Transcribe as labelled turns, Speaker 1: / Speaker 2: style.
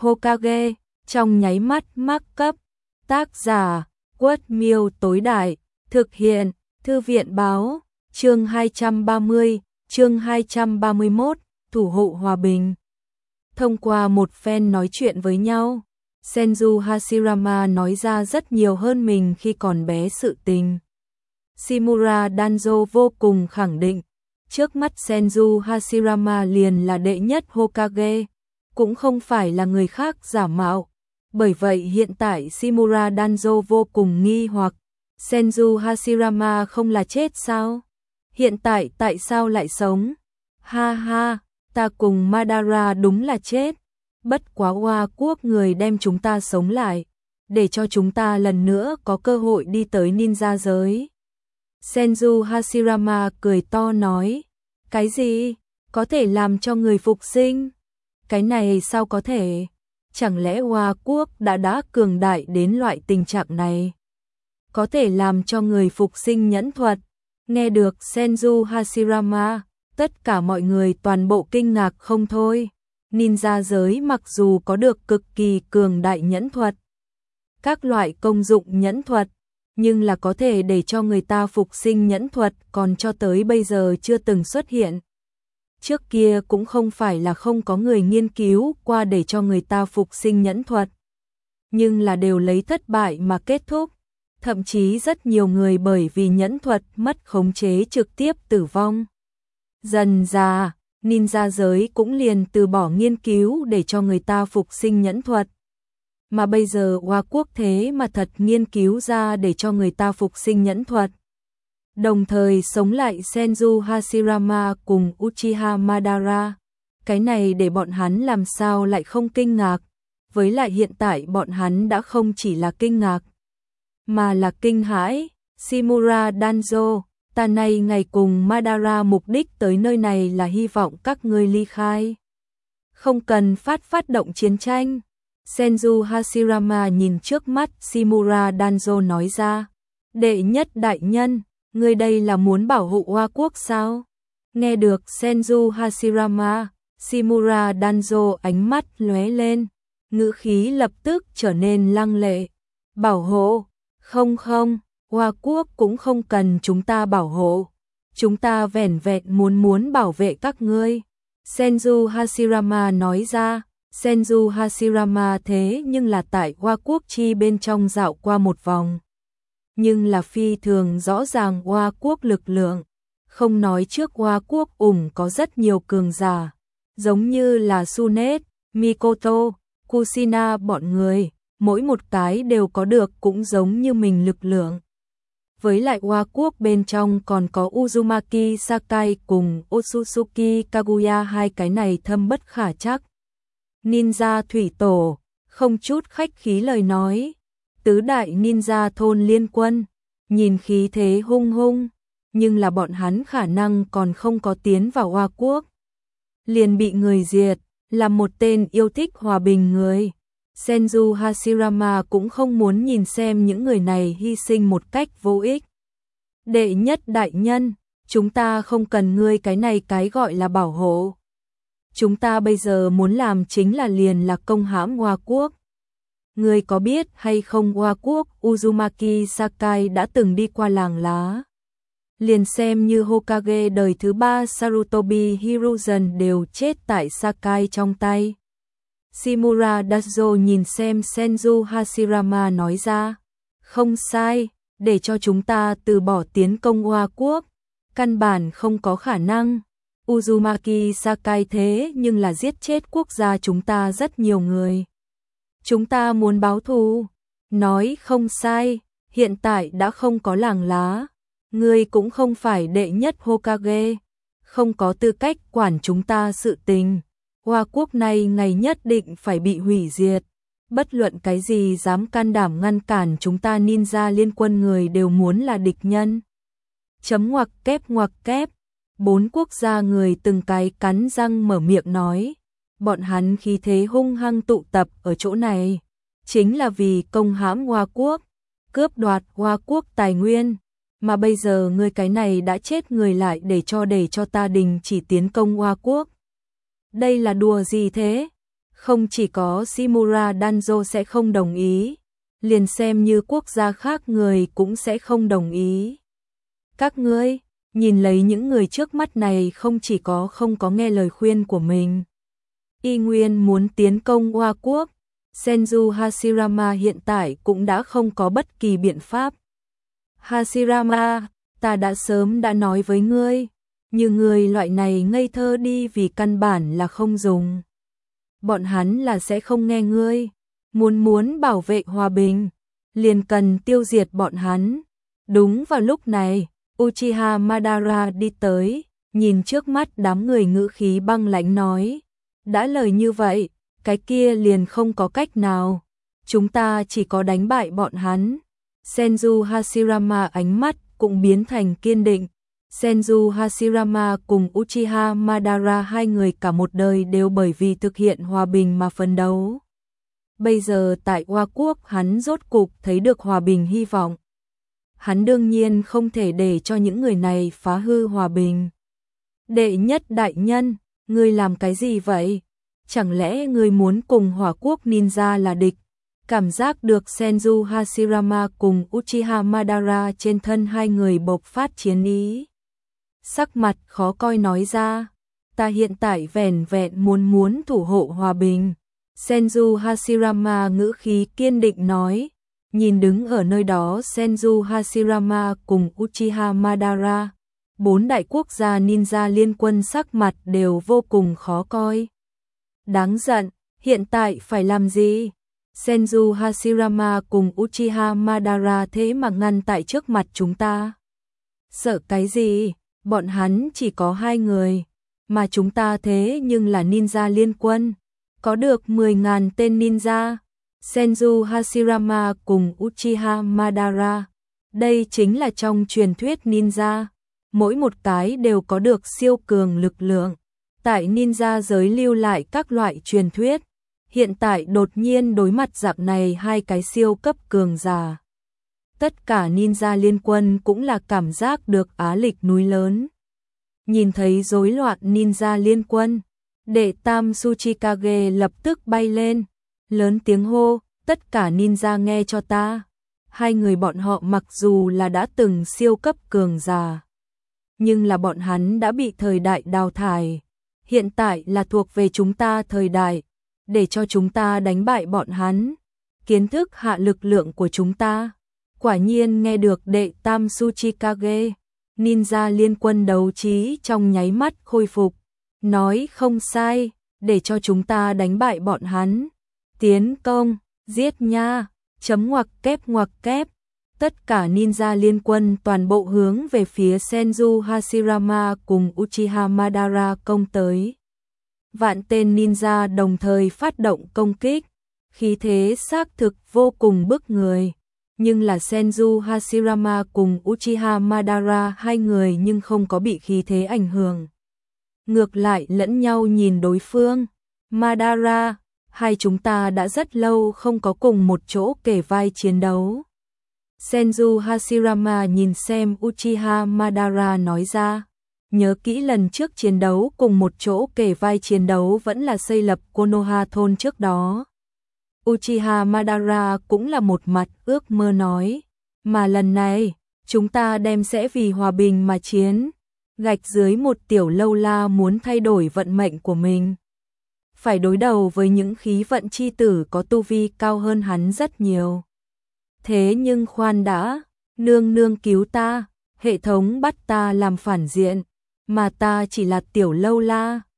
Speaker 1: Hokage, trong nháy mắt mắc cấp. Tác giả, Quất Miêu tối đại, thực hiện, Thư viện báo, chương 230, chương 231, thủ hộ hòa bình. Thông qua một phen nói chuyện với nhau, Senju Hashirama nói ra rất nhiều hơn mình khi còn bé sự tình. Shimura Danzo vô cùng khẳng định, trước mắt Senju Hashirama liền là đệ nhất Hokage, cũng không phải là người khác giả mạo. Bởi vậy hiện tại Shimura Danzo vô cùng nghi hoặc, Senju Hashirama không là chết sao? Hiện tại tại sao lại sống? Ha ha, ta cùng Madara đúng là chết. Bất quá Hoa Quốc người đem chúng ta sống lại, để cho chúng ta lần nữa có cơ hội đi tới ninja giới. Senju Hashirama cười to nói, cái gì? Có thể làm cho người phục sinh? Cái này sao có thể? Chẳng lẽ Hoa Quốc đã cường đại đến loại tình trạng này? Có thể làm cho người phục sinh nhẫn thuật? Nghe được Senju Hashirama, tất cả mọi người toàn bộ kinh ngạc không thôi. Ninja giới mặc dù có được cực kỳ cường đại nhẫn thuật, các loại công dụng nhẫn thuật, nhưng là có thể để cho người ta phục sinh nhẫn thuật còn cho tới bây giờ chưa từng xuất hiện. Trước kia cũng không phải là không có người nghiên cứu qua để cho người ta phục sinh nhẫn thuật, nhưng là đều lấy thất bại mà kết thúc. Thậm chí rất nhiều người bởi vì nhẫn thuật mất khống chế trực tiếp tử vong. Dần dà, ninja giới cũng liền từ bỏ nghiên cứu để cho người ta phục sinh nhẫn thuật. Mà bây giờ Hoa Quốc thế mà thật nghiên cứu ra để cho người ta phục sinh nhẫn thuật. Đồng thời sống lại Senju Hashirama cùng Uchiha Madara. Cái này để bọn hắn làm sao lại không kinh ngạc. Với lại hiện tại bọn hắn đã không chỉ là kinh ngạc, mà là kinh hãi. Shimura Danzo, ta này ngày cùng Madara mục đích tới nơi này là hy vọng các ngươi ly khai. Không cần phát động chiến tranh. Senju Hashirama nhìn trước mắt Shimura Danzo nói ra, đệ nhất đại nhân, ngươi đây là muốn bảo hộ Hoa Quốc sao? Nghe được Senju Hashirama, Shimura Danzo ánh mắt lóe lên, ngữ khí lập tức trở nên lăng lệ. Bảo hộ? Không, Hoa Quốc cũng không cần chúng ta bảo hộ. Chúng ta vẻn vẹn muốn bảo vệ các ngươi. Senju Hashirama nói ra. Senju Hashirama thế nhưng là tại Hoa Quốc chi bên trong dạo qua một vòng. Nhưng là phi thường rõ ràng Hoa Quốc lực lượng. Không nói trước Hoa Quốc có rất nhiều cường giả. Giống như là Sunet, Mikoto, Kushina bọn người. Mỗi một cái đều có được cũng giống như mình lực lượng. Với lại Hoa Quốc bên trong còn có Uzumaki Sakai cùng Otsutsuki Kaguya, hai cái này thâm bất khả chắc. Ninja thủy tổ, không chút khách khí lời nói. Tứ đại ninja thôn liên quân, nhìn khí thế hung, nhưng là bọn hắn khả năng còn không có tiến vào Hoa Quốc. Liền bị người diệt, là một tên yêu thích hòa bình người. Senju Hashirama cũng không muốn nhìn xem những người này hy sinh một cách vô ích. Đệ nhất đại nhân, chúng ta không cần ngươi cái này cái gọi là bảo hộ. Chúng ta bây giờ muốn làm chính là liền là công hãm Hoa Quốc. Ngươi có biết hay không Hoa Quốc Uzumaki Sakai đã từng đi qua làng lá. Liền xem như Hokage đời thứ 3 Sarutobi Hiruzen đều chết tại Sakai trong tay. Shimura Danzo nhìn xem Senju Hashirama nói ra, không sai, để cho chúng ta từ bỏ tiến công Hoa Quốc, căn bản không có khả năng. Uzumaki Sakai thế nhưng là giết chết quốc gia chúng ta rất nhiều người. Chúng ta muốn báo thù. Nói không sai, hiện tại đã không có làng lá. Ngươi cũng không phải đệ nhất Hokage, không có tư cách quản chúng ta sự tình. Hoa Quốc này ngày nhất định phải bị hủy diệt. Bất luận cái gì dám can đảm ngăn cản chúng ta ninja liên quân người đều muốn là địch nhân. Chấm ngoặc kép. 4 quốc gia người từng cái cắn răng mở miệng nói. Bọn hắn khí thế hung hăng tụ tập ở chỗ này. Chính là vì công hãm Hoa Quốc, cướp đoạt Hoa Quốc tài nguyên. Mà bây giờ ngươi cái này đã chết người lại để cho ta đình chỉ tiến công Hoa Quốc. Đây là đùa gì thế? Không chỉ có Shimura Danzo sẽ không đồng ý, liền xem như quốc gia khác người cũng sẽ không đồng ý. Các ngươi, nhìn lấy những người trước mắt này không chỉ có không có nghe lời khuyên của mình. Y nguyên muốn tiến công Hoa Quốc, Senju Hashirama hiện tại cũng đã không có bất kỳ biện pháp. Hashirama, ta đã sớm đã nói với ngươi, như người loại này ngây thơ đi vì căn bản là không dùng. Bọn hắn là sẽ không nghe ngươi, muốn bảo vệ hòa bình, liền cần tiêu diệt bọn hắn. Đúng vào lúc này, Uchiha Madara đi tới, nhìn trước mắt đám người ngữ khí băng lãnh nói, đã lời như vậy, cái kia liền không có cách nào, chúng ta chỉ có đánh bại bọn hắn. Senju Hashirama ánh mắt cũng biến thành kiên định. Senju Hashirama cùng Uchiha Madara hai người cả một đời đều bởi vì thực hiện hòa bình mà phấn đấu. Bây giờ tại Hoa Quốc hắn rốt cục thấy được hòa bình hy vọng. Hắn đương nhiên không thể để cho những người này phá hư hòa bình. Đệ nhất đại nhân, ngươi làm cái gì vậy? Chẳng lẽ ngươi muốn cùng Hỏa Quốc ninja là địch? Cảm giác được Senju Hashirama cùng Uchiha Madara trên thân hai người bộc phát chiến ý. Sắc mặt khó coi nói ra, ta hiện tại vẻn vẹn muốn thủ hộ hòa bình. Senju Hashirama ngữ khí kiên định nói, nhìn đứng ở nơi đó Senju Hashirama cùng Uchiha Madara, bốn đại quốc gia ninja liên quân sắc mặt đều vô cùng khó coi. Đáng giận, hiện tại phải làm gì? Senju Hashirama cùng Uchiha Madara thế mà ngăn tại trước mặt chúng ta. Sợ cái gì? Bọn hắn chỉ có hai người, mà chúng ta thế nhưng là ninja liên quân, có được 10.000 tên ninja. Senju Hashirama cùng Uchiha Madara, đây chính là trong truyền thuyết ninja, mỗi một cái đều có được siêu cường lực lượng. Tại ninja giới lưu lại các loại truyền thuyết, hiện tại đột nhiên đối mặt dạng này hai cái siêu cấp cường giả. Tất cả ninja liên quân cũng là cảm giác được áp lực núi lớn. Nhìn thấy rối loạn ninja liên quân, đệ tam Tsuchikage lập tức bay lên, lớn tiếng hô, tất cả ninja nghe cho ta. Hai người bọn họ mặc dù là đã từng siêu cấp cường giả, nhưng là bọn hắn đã bị thời đại đào thải. Hiện tại là thuộc về chúng ta thời đại, để cho chúng ta đánh bại bọn hắn, kiến thức hạ lực lượng của chúng ta. Quả nhiên nghe được đệ tam Tsuchikage, ninja liên quân đấu trí trong nháy mắt khôi phục, nói không sai, để cho chúng ta đánh bại bọn hắn. Tiến công, giết nha, chấm ngoặc kép. Tất cả ninja liên quân toàn bộ hướng về phía Senju Hashirama cùng Uchiha Madara công tới. Vạn tên ninja đồng thời phát động công kích, khí thế xác thực vô cùng bức người. Nhưng là Senju Hashirama cùng Uchiha Madara hai người nhưng không có bị khí thế ảnh hưởng. Ngược lại lẫn nhau nhìn đối phương. Madara, hai chúng ta đã rất lâu không có cùng một chỗ kề vai chiến đấu. Senju Hashirama nhìn xem Uchiha Madara nói ra. Nhớ kỹ lần trước chiến đấu cùng một chỗ kề vai chiến đấu vẫn là xây lập Konoha thôn trước đó. Uchiha Madara cũng là một mặt ước mơ nói, mà lần này, chúng ta đem sẽ vì hòa bình mà chiến, gạch dưới một tiểu lâu la muốn thay đổi vận mệnh của mình. Phải đối đầu với những khí vận chi tử có tu vi cao hơn hắn rất nhiều. Thế nhưng khoan đã, nương cứu ta, hệ thống bắt ta làm phản diện, mà ta chỉ là tiểu lâu la.